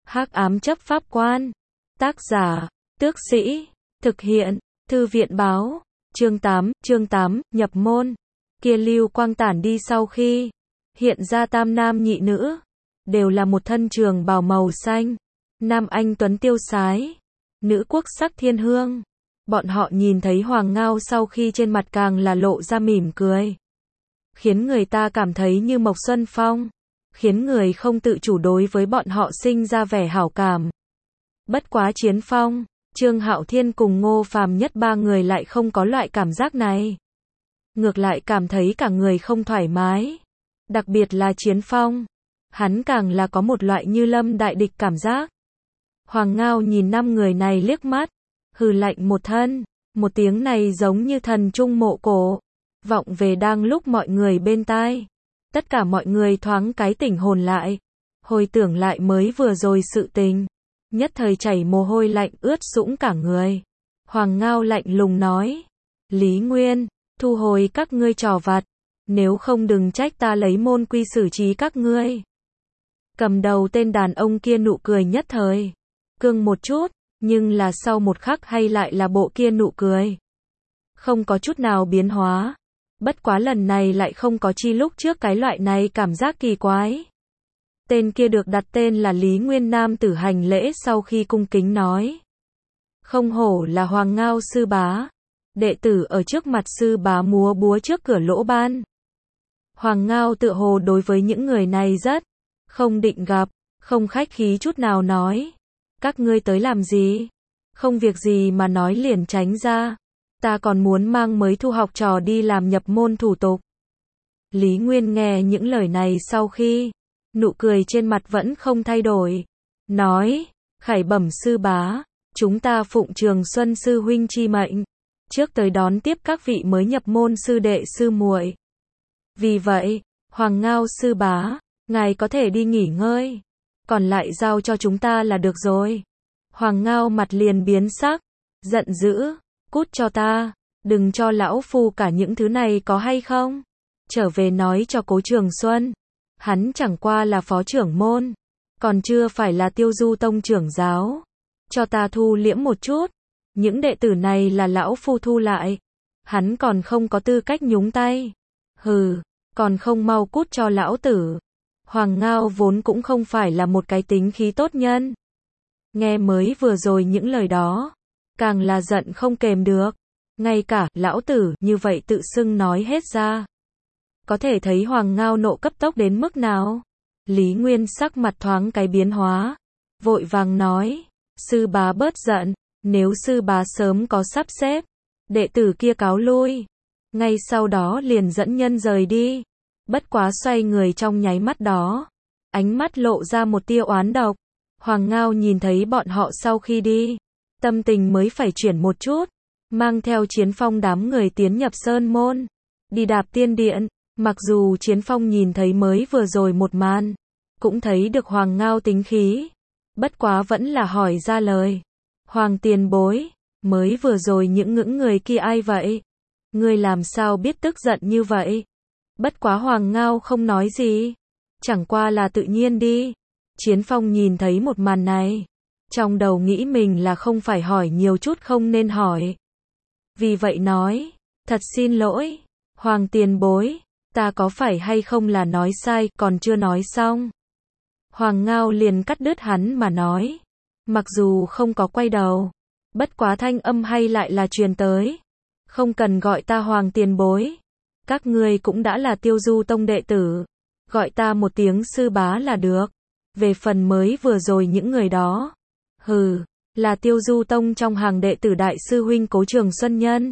Hắc ám chấp pháp quan. Tác giả, Tước Sĩ. Thực hiện, Thư viện báo. Chương 8, nhập môn. Kia lưu quang tản đi sau khi hiện ra tam nam nhị nữ, đều là một thân trường bào màu xanh. Nam anh tuấn tiêu sái, nữ quốc sắc thiên hương. Bọn họ nhìn thấy Hoàng Ngao sau khi trên mặt càng là lộ ra mỉm cười, khiến người ta cảm thấy như mộc xuân phong, khiến người không tự chủ đối với bọn họ sinh ra vẻ hảo cảm. Bất quá Chiến Phong, Trương Hạo Thiên cùng Ngô Phàm Nhất ba người lại không có loại cảm giác này. Ngược lại cảm thấy cả người không thoải mái. Đặc biệt là Chiến Phong, hắn càng là có một loại như lâm đại địch cảm giác. Hoàng Ngao nhìn 5 người này liếc mắt, hừ lạnh một thân, một tiếng này giống như thần trung mộ cổ, vọng về đang lúc mọi người bên tai. Tất cả mọi người thoáng cái tỉnh hồn lại, hồi tưởng lại mới vừa rồi sự tình, nhất thời chảy mồ hôi lạnh ướt sũng cả người. Hoàng Ngao lạnh lùng nói, Lý Nguyên, thu hồi các ngươi trò vặt, nếu không đừng trách ta lấy môn quy xử trí các ngươi. Cầm đầu tên đàn ông kia nụ cười nhất thời cương một chút, nhưng là sau một khắc hay lại là bộ kia nụ cười không có chút nào biến hóa. Bất quá lần này lại không có chi lúc trước cái loại này cảm giác kỳ quái. Tên kia được đặt tên là Lý Nguyên nam tử hành lễ sau khi cung kính nói, không hổ là Hoàng Ngao sư bá, đệ tử ở trước mặt sư bá múa búa trước cửa lỗ ban. Hoàng Ngao tựa hồ đối với những người này rất không định gặp, không khách khí chút nào nói, các ngươi tới làm gì? Không việc gì mà nói liền tránh ra, ta còn muốn mang mới thu học trò đi làm nhập môn thủ tục. Lý Nguyên nghe những lời này sau khi, nụ cười trên mặt vẫn không thay đổi, nói, khải bẩm sư bá, chúng ta phụng Trường Xuân sư huynh chi mệnh, trước tới đón tiếp các vị mới nhập môn sư đệ sư muội. Vì vậy, Hoàng Ngao sư bá, ngài có thể đi nghỉ ngơi, còn lại giao cho chúng ta là được rồi. Hoàng Ngao mặt liền biến sắc, giận dữ, cút cho ta, đừng cho lão phu cả những thứ này có hay không? Trở về nói cho Cố Trường Xuân, hắn chẳng qua là phó trưởng môn, còn chưa phải là Tiêu Du tông trưởng giáo. Cho ta thu liễm một chút, những đệ tử này là lão phu thu lại, hắn còn không có tư cách nhúng tay. Hừ, còn không mau cút cho lão tử. Hoàng Ngao vốn cũng không phải là một cái tính khí tốt nhân. Nghe mới vừa rồi những lời đó, càng là giận không kềm được. Ngay cả lão tử như vậy tự xưng nói hết ra. Có thể thấy Hoàng Ngao nộ cấp tốc đến mức nào. Lý Nguyên sắc mặt thoáng cái biến hóa, vội vàng nói, sư bá bớt giận, nếu sư bá sớm có sắp xếp, đệ tử kia cáo lui. Ngay sau đó liền dẫn nhân rời đi. Bất quá xoay người trong nháy mắt đó, ánh mắt lộ ra một tia oán độc. Hoàng Ngao nhìn thấy bọn họ sau khi đi, tâm tình mới phải chuyển một chút, mang theo Chiến Phong đám người tiến nhập sơn môn, đi đạp tiên điện. Mặc dù Chiến Phong nhìn thấy mới vừa rồi một màn, cũng thấy được Hoàng Ngao tính khí, bất quá vẫn là hỏi ra lời, Hoàng tiền bối, mới vừa rồi những người kia ai vậy? Ngươi làm sao biết tức giận như vậy? Bất quá Hoàng Ngao không nói gì, chẳng qua là tự nhiên đi. Chiến Phong nhìn thấy một màn này, trong đầu nghĩ mình là không phải hỏi nhiều chút không nên hỏi. Vì vậy nói, thật xin lỗi, Hoàng tiền bối, ta có phải hay không là nói sai, còn chưa nói xong. Hoàng Ngao liền cắt đứt hắn mà nói, mặc dù không có quay đầu, bất quá thanh âm hay lại là truyền tới. Không cần gọi ta Hoàng tiền bối, các ngươi cũng đã là Tiêu Du tông đệ tử, gọi ta một tiếng sư bá là được. Về phần mới vừa rồi những người đó, hừ, là Tiêu Du tông trong hàng đệ tử đại sư huynh Cố Trường Xuân nhân.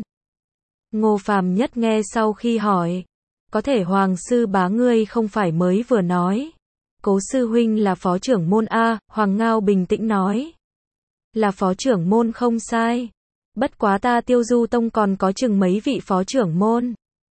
Ngô Phàm Nhất nghe sau khi hỏi, có thể Hoàng sư bá ngươi không phải mới vừa nói, Cố sư huynh là phó trưởng môn a? Hoàng Ngao bình tĩnh nói, là phó trưởng môn không sai, bất quá ta Tiêu Du tông còn có chừng mấy vị phó trưởng môn,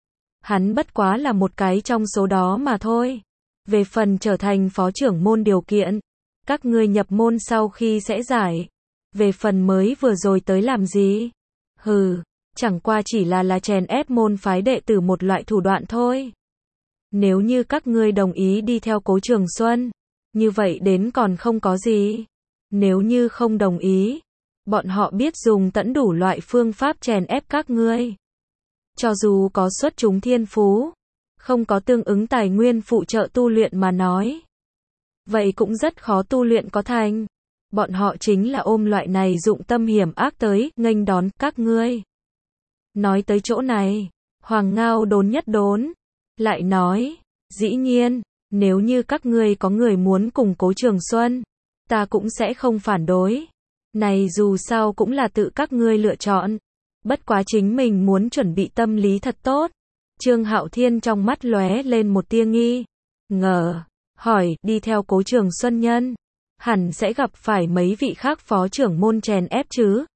hắn bất quá là một cái trong số đó mà thôi. Về phần trở thành phó trưởng môn điều kiện, các ngươi nhập môn sau khi sẽ giải. Về phần mới vừa rồi tới làm gì? Hừ, chẳng qua chỉ là chèn ép môn phái đệ tử một loại thủ đoạn thôi. Nếu như các ngươi đồng ý đi theo Cố Trường Xuân, như vậy đến còn không có gì. Nếu như không đồng ý, bọn họ biết dùng tận đủ loại phương pháp chèn ép các ngươi. Cho dù có xuất chúng thiên phú, không có tương ứng tài nguyên phụ trợ tu luyện mà nói, vậy cũng rất khó tu luyện có thành. Bọn họ chính là ôm loại này dụng tâm hiểm ác tới, nghênh đón các ngươi. Nói tới chỗ này, Hoàng Ngao đốn nhất đốn, lại nói, dĩ nhiên, nếu như các ngươi có người muốn cùng Cố Trường Xuân, ta cũng sẽ không phản đối. Này dù sao cũng là tự các ngươi lựa chọn. Bất quá chính mình muốn chuẩn bị tâm lý thật tốt. Trương Hạo Thiên trong mắt lóe lên một tia nghi ngờ, hỏi, đi theo Cố Trường Xuân nhân, hẳn sẽ gặp phải mấy vị khác phó trưởng môn chèn ép chứ?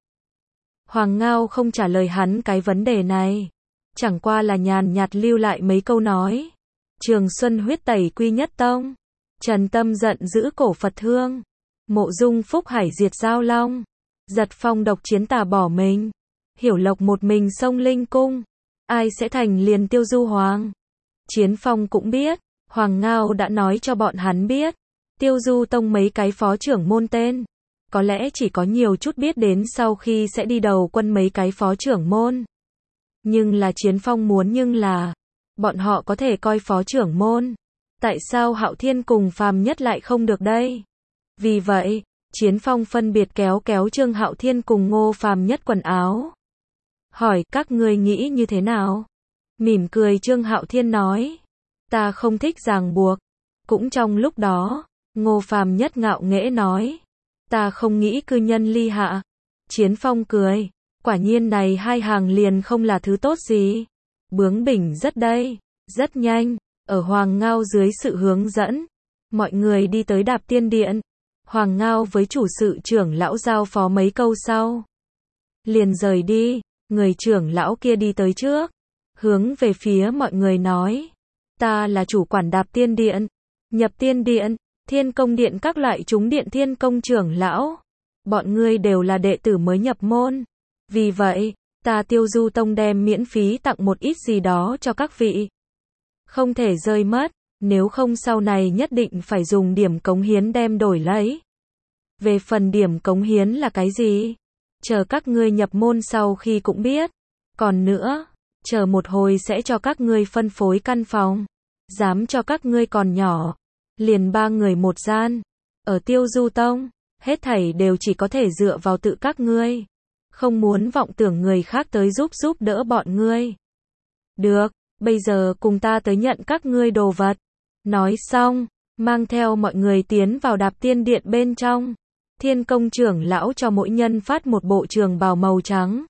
Hoàng Ngao không trả lời hắn cái vấn đề này, chẳng qua là nhàn nhạt lưu lại mấy câu nói. Trường Xuân huyết tẩy quy nhất tông, Trần Tâm giận giữ cổ Phật thương, Mộ Dung Phúc Hải diệt Giao Long, Giật Phong độc chiến tà bỏ mình, Hiểu Lộc một mình xông Linh Cung, ai sẽ thành liền Tiêu Du Hoàng? Chiến Phong cũng biết, Hoàng Ngao đã nói cho bọn hắn biết, Tiêu Du Tông mấy cái phó trưởng môn tên, có lẽ chỉ có nhiều chút biết đến sau khi sẽ đi đầu quân mấy cái phó trưởng môn. Nhưng là Chiến Phong muốn bọn họ có thể coi phó trưởng môn, tại sao Hạo Thiên cùng Phàm Nhất lại không được đây? Vì vậy, Chiến Phong phân biệt kéo Trương Hạo Thiên cùng Ngô Phàm Nhất quần áo. Hỏi, các ngươi nghĩ như thế nào? Mỉm cười Trương Hạo Thiên nói, ta không thích ràng buộc. Cũng trong lúc đó, Ngô Phàm Nhất ngạo nghễ nói, ta không nghĩ cư nhân ly hạ. Chiến Phong cười, quả nhiên này hai hàng liền không là thứ tốt gì. Bướng bỉnh rất đây, rất nhanh, ở Hoàng Ngao dưới sự hướng dẫn, mọi người đi tới Đạp Tiên Điện. Hoàng Ngao với chủ sự trưởng lão giao phó mấy câu sau, liền rời đi. Người trưởng lão kia đi tới trước, hướng về phía mọi người nói, ta là chủ quản Đạp Tiên Điện, Nhập Tiên Điện, Thiên Công Điện các loại chúng điện Thiên Công trưởng lão. Bọn ngươi đều là đệ tử mới nhập môn. Vì vậy, ta Tiêu Du Tông đem miễn phí tặng một ít gì đó cho các vị. Không thể rơi mất, nếu không sau này nhất định phải dùng điểm cống hiến đem đổi lấy. Về phần điểm cống hiến là cái gì? Chờ các ngươi nhập môn sau khi cũng biết. Còn nữa, chờ một hồi sẽ cho các ngươi phân phối căn phòng. Dám cho các ngươi còn nhỏ, liền 3 người một gian. Ở Tiêu Du Tông, hết thảy đều chỉ có thể dựa vào tự các ngươi. Không muốn vọng tưởng người khác tới giúp đỡ bọn ngươi. Được, bây giờ cùng ta tới nhận các ngươi đồ vật. Nói xong, mang theo mọi người tiến vào Đạp Tiên Điện bên trong. Thiên Công trưởng lão cho mỗi nhân phát một bộ trường bào màu trắng,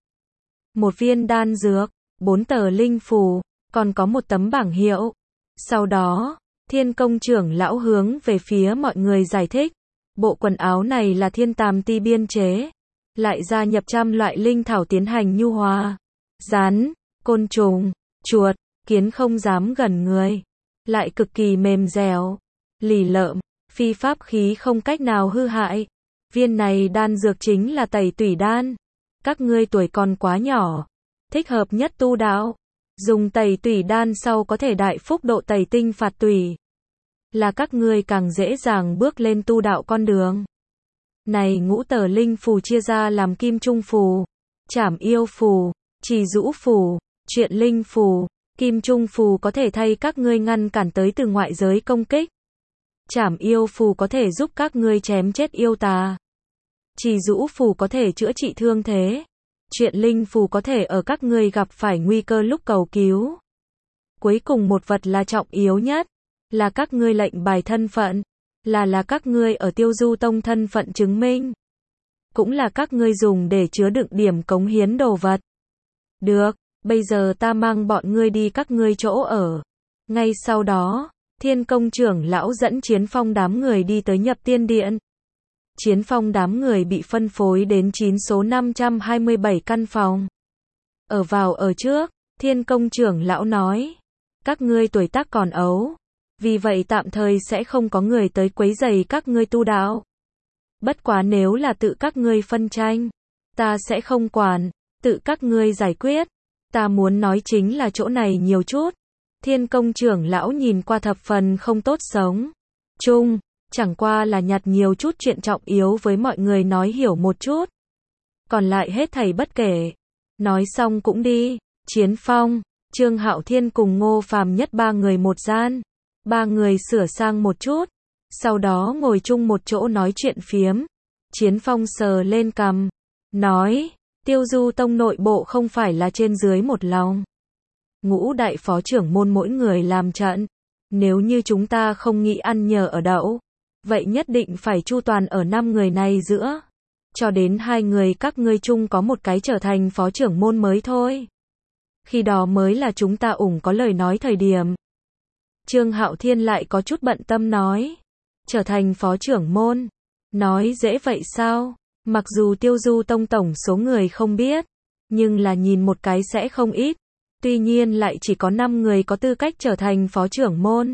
một viên đan dược, 4 tờ linh phù, còn có một tấm bảng hiệu. Sau đó, Thiên Công trưởng lão hướng về phía mọi người giải thích, bộ quần áo này là thiên tàm ti biên chế, lại gia nhập 100 loại linh thảo tiến hành nhu hòa. Rắn, côn trùng, chuột, kiến không dám gần người, lại cực kỳ mềm dẻo, lì lợm, phi pháp khí không cách nào hư hại. Viên này đan dược chính là tẩy tủy đan. Các ngươi tuổi còn quá nhỏ, thích hợp nhất tu đạo. Dùng tẩy tủy đan sau có thể đại phúc độ tẩy tinh phạt tủy, là các ngươi càng dễ dàng bước lên tu đạo con đường. Này ngũ tờ linh phù chia ra làm kim trung phù, trảm yêu phù, trì dũ phù, truyện linh phù. Kim trung phù có thể thay các ngươi ngăn cản tới từ ngoại giới công kích. Trảm yêu phù có thể giúp các ngươi chém chết yêu tà. Trì dũ phù có thể chữa trị thương thế. Truyện linh phù có thể ở các ngươi gặp phải nguy cơ lúc cầu cứu. Cuối cùng một vật là trọng yếu nhất, là các ngươi lệnh bài thân phận, là các ngươi ở Tiêu Du Tông thân phận chứng minh. Cũng là các ngươi dùng để chứa đựng điểm cống hiến đồ vật. Được, bây giờ ta mang bọn ngươi đi các ngươi chỗ ở. Ngay sau đó, Thiên Công trưởng lão dẫn Chiến Phong đám người đi tới Nhập Tiên Điện. Chiến Phong đám người bị phân phối đến 9 số 527 căn phòng. Ở trước, Thiên Công trưởng lão nói, các ngươi tuổi tác còn ấu, vì vậy tạm thời sẽ không có người tới quấy rầy các ngươi tu đạo. Bất quá nếu là tự các ngươi phân tranh, ta sẽ không quản, tự các ngươi giải quyết. Ta muốn nói chính là chỗ này nhiều chút. Thiên Công trưởng lão nhìn qua thập phần không tốt sống chung, chẳng qua là nhặt nhiều chút chuyện trọng yếu với mọi người nói hiểu một chút. Còn lại hết thảy bất kể. Nói xong cũng đi. Chiến Phong, Trương Hạo Thiên cùng Ngô Phàm Nhất ba người một gian. Ba người sửa sang một chút, sau đó ngồi chung một chỗ nói chuyện phiếm. Chiến Phong sờ lên cằm, nói, Tiêu Du Tông nội bộ không phải là trên dưới một lòng. Ngũ đại phó trưởng môn mỗi người làm trận. Nếu như chúng ta không nghĩ ăn nhờ ở đậu, vậy nhất định phải chu toàn ở 5 người này giữa. Cho đến 2 người các ngươi chung có một cái trở thành phó trưởng môn mới thôi. Khi đó mới là chúng ta có lời nói thời điểm. Trương Hạo Thiên lại có chút bận tâm nói. Trở thành phó trưởng môn. Nói dễ vậy sao? Mặc dù Tiêu Du Tông tổng số người không biết, nhưng là nhìn một cái sẽ không ít. Tuy nhiên lại chỉ có 5 người có tư cách trở thành phó trưởng môn.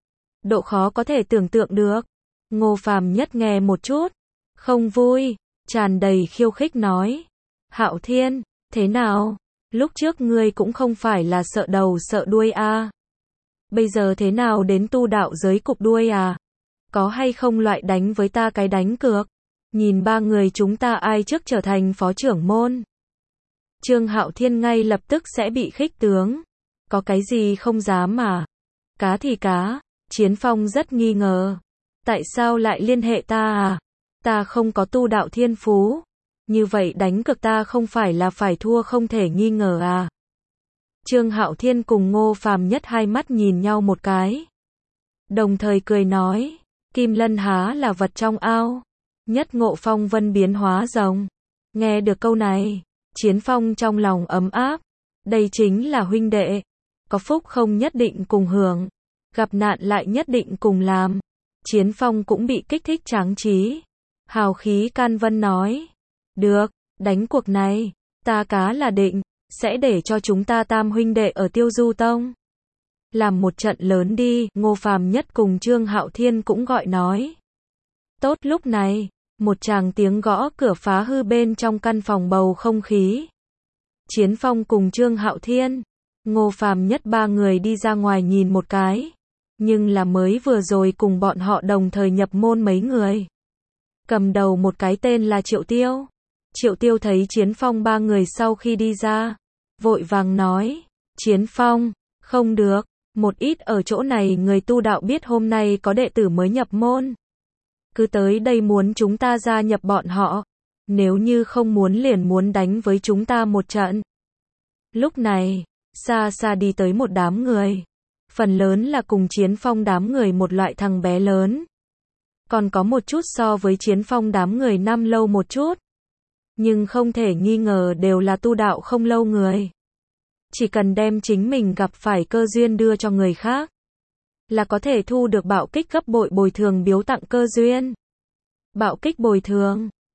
Độ khó có thể tưởng tượng được. Ngô Phàm Nhất nghe một chút, không vui, tràn đầy khiêu khích nói. Hạo Thiên, thế nào? Lúc trước ngươi cũng không phải là sợ đầu sợ đuôi à? Bây giờ thế nào đến tu đạo giới cục đuôi à? Có hay không loại đánh với ta cái đánh cược? Nhìn ba người chúng ta ai trước trở thành phó trưởng môn? Trương Hạo Thiên ngay lập tức sẽ bị khích tướng. Có cái gì không dám mà? Cá thì cá. Chiến Phong rất nghi ngờ. Tại sao lại liên hệ ta à? Ta không có tu đạo thiên phú. Như vậy đánh cược ta không phải là phải thua không thể nghi ngờ à? Trương Hạo Thiên cùng Ngô Phàm Nhất hai mắt nhìn nhau một cái. Đồng thời cười nói, Kim Lân há là vật trong ao. Nhất ngộ phong vân biến hóa rồng. Nghe được câu này, Chiến Phong trong lòng ấm áp. Đây chính là huynh đệ. Có phúc không nhất định cùng hưởng. Gặp nạn lại nhất định cùng làm. Chiến Phong cũng bị kích thích tráng trí. Hào khí can vân nói. Được, đánh cuộc này, ta cá là định, sẽ để cho chúng ta tam huynh đệ ở Tiêu Du Tông. Làm một trận lớn đi, Ngô Phàm Nhất cùng Trương Hạo Thiên cũng gọi nói. Tốt lúc này, một tràng tiếng gõ cửa phá hư bên trong căn phòng bầu không khí. Chiến Phong cùng Trương Hạo Thiên, Ngô Phàm Nhất ba người đi ra ngoài nhìn một cái. Nhưng là mới vừa rồi cùng bọn họ đồng thời nhập môn mấy người. Cầm đầu một cái tên là Triệu Tiêu. Triệu Tiêu thấy Chiến Phong ba người sau khi đi ra, vội vàng nói, Chiến Phong, không được, một ít ở chỗ này người tu đạo biết hôm nay có đệ tử mới nhập môn. Cứ tới đây muốn chúng ta gia nhập bọn họ, nếu như không muốn liền muốn đánh với chúng ta một trận. Lúc này, xa xa đi tới một đám người, phần lớn là cùng Chiến Phong đám người một loại thằng bé lớn. Còn có một chút so với Chiến Phong đám người năm lâu một chút. Nhưng không thể nghi ngờ đều là tu đạo không lâu người. Chỉ cần đem chính mình gặp phải cơ duyên đưa cho người khác, là có thể thu được bạo kích gấp bội bồi thường biếu tặng cơ duyên. Bạo kích bồi thường,